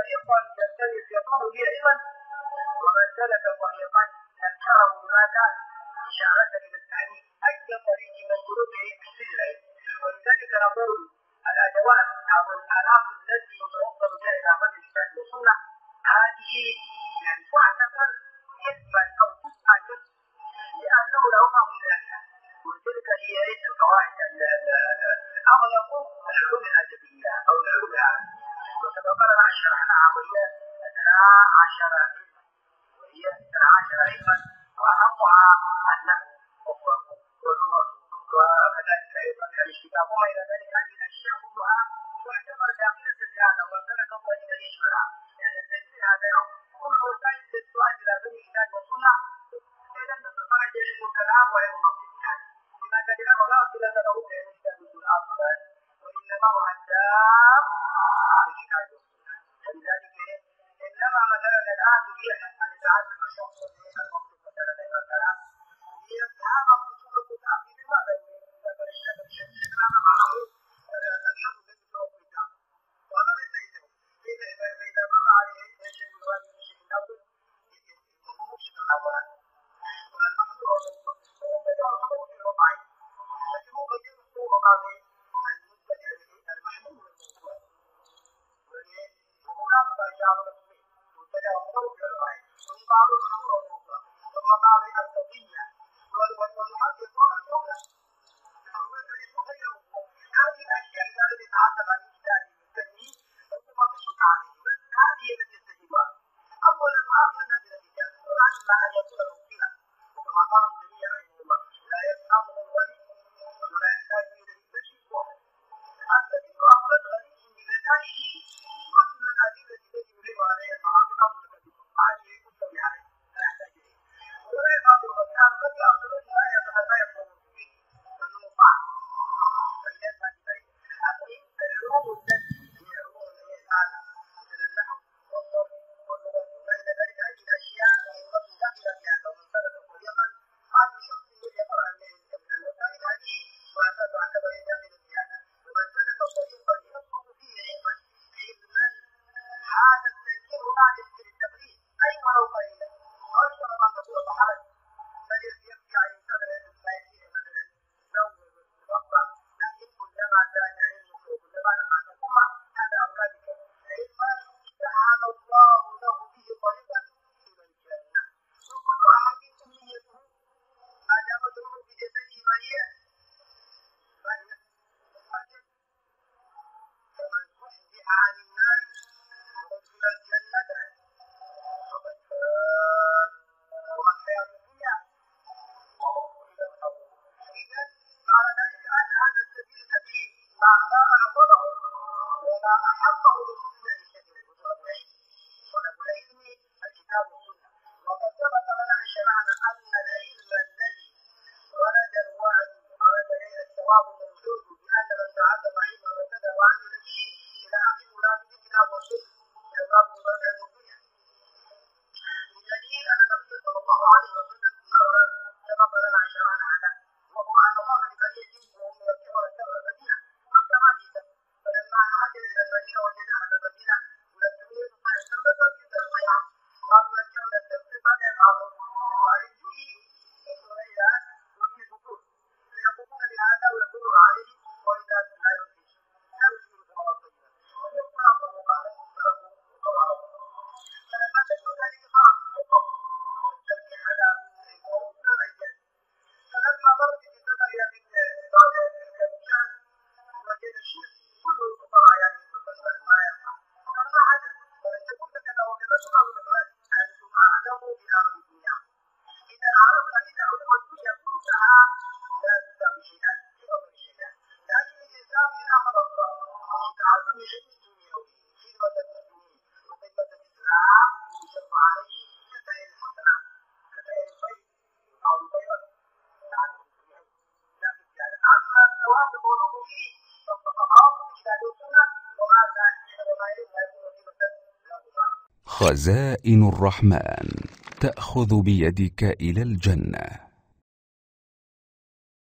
طريق يلتمس يطلب به علما ومن سلك طريقا ذكره ماذا؟ إشارة إلى التعليم أي طريق من طرقه يحصل العلم. ولذلك نقول الأدوات أو الآلات التي يتوصل بها إلى فهم الكتاب والسنة هذه يعني تعتبر حزبا أو جزءا لأنه له فهم ذاتها. وتلك هي القواعد أغلب العلوم الأدبية أو العلوم العامة. وسبق لنا شرحناها وهي 12 علما وأهمها النحو والصرف واللغة وكذلك أيضا الكتاب وما إلى ذلك. هذه الأشياء كلها تعتبر داخلة في هذا وسلك طريقا يشملها. يعني التجديد هذا كل وسائل السؤال إلى فهم الكتاب والسنة إذا تتخرج علم الكلام وعلم النص. لماذا؟ لأنه لا صلة له بعلم الكتاب والسنة وإنما هو الدار على الكتاب والسنة. فلذلك إنما مثلا الآن يبيح أن يتعلم الشخص المقصود مثلا إلى الكلام ليفهم خصوصة التعقيد لماذا يقول الشيخ الكلام معناه الحمد لله في الكتاب وهذا ليس يجب. فإذا مر عليه الشيخ الواجب الشيخ الأول يقوم بالشيخ الأول والمحظور والمنصر هو بدأ الخطوة في الربعين لكن هو قد يمسكه هذه المبتدع المحمول والمنصور وهناك إشارة نفسه مبتدع الخطوة في الربعين ثم بعض الحمول والمنصور ثم بعض القضية والمحققون الجملة هذه الأشياء التي تتعلم عن الإجتهاد والتمييز ثم تشك عليه بس هذه التي تستجيبها. أولا آخر نزل الكتاب والآن ما أن يكون ممكنا وكما قال الجميع رحمه الله لا يفهمه الولي ولا يحتاج إلى المشي واحد. الذكر أفضل غني بذاته كل الأدلة التي يريد عليها المناطق المتكلمة هذه كلها بحاجة لا يحتاج إليه. ولا يخاف الغسان قد يأخذون لا يفهم به لأنه صعب فإذا ما تبين. المهم العلوم التي هي علوم الآلة مثل النحو والصرف واللغة وما إلى ذلك هذه الأشياء قد دخل فيها لو من سلك طريقا هذا الشخص الذي يقرأ من الوسائل هذه تعتبر داخل الزيادة. ومن سلك طريقا يطلب فيه علما هذا التنكير هنا للتقليد أي ولو قليلا وأشتر من تقول بحرج بل يبكي عن صدر المسائل مثلا لو بالضبط لكن كلما زاد علمك وكلما نفعت ثم هذا أولادك علما سهل الله له به طريقا إلى الجنة. وكل أحد أمنيته ما دام تدعو بجسده ما هي الجنة. فمن زحزح عن النار وادخل الجنة فقد فاز وما الحياة الدنيا إلا الغرور. إذا معنى ذلك أن هذا السبيل سبيل ما أعظمه وما أحقه لكل شيء وطلب العلم. طلب العلم الكتاب والسنة. وقد ثبت لنا شرعنا أن العلم الذي ورد الوعد ورد إليه الثواب موجود بأن من تعلم علما وكذا وعمل به إلى آخر ولاد الكتاب والسنة يذهب إلى الدنيا. بدليل أن النبي صلى الله عليه وسلم سبق لنا شرعنا هذا وهو أن الله بقرية وهم يرجعون الثورة المدينة مكة ماجدة فلما هاجر إلى المدينة وجد أهل المدينة يلتمون الصيحة الصيحة قالوا يرجعون التوحيد بعد الأرض وعرفوه يصلون إلى وفي سكون فيقومون بهذا ويقولون عليه وإذا لا يرجع لا يسلم ثمرة طيبة ويقول أعطوه قال تركوا وقوعوا. فلما تجدوا ذلك خرجوا والترك هذا يقولون الرجال. فلما مرت بسفر من بعد الكمجان وجد الشيخ كله قطع يعني ما ينفع وقال ما حدث فلن تكون كذا وكذا سؤال مثلا أنتم أعلموا بأمر الدنيا. إذا عرفنا إن علوم الدنيا كلها لا تساوي شيئا في أمر الشيئا لكن الإنسان من أمر الله في تعلم علم الدنيوي خدمة المسلمين وخدمة الإسلام يجب عليه كسائر الحسنات كسائر الخير أو الخيرات تعلم الدنيوي لكن يعني أما الثواب المولود به فالتقاط كتاب السنة وما يكون قيمة له. خزائن الرحمن تأخذ بيدك إلى الجنة.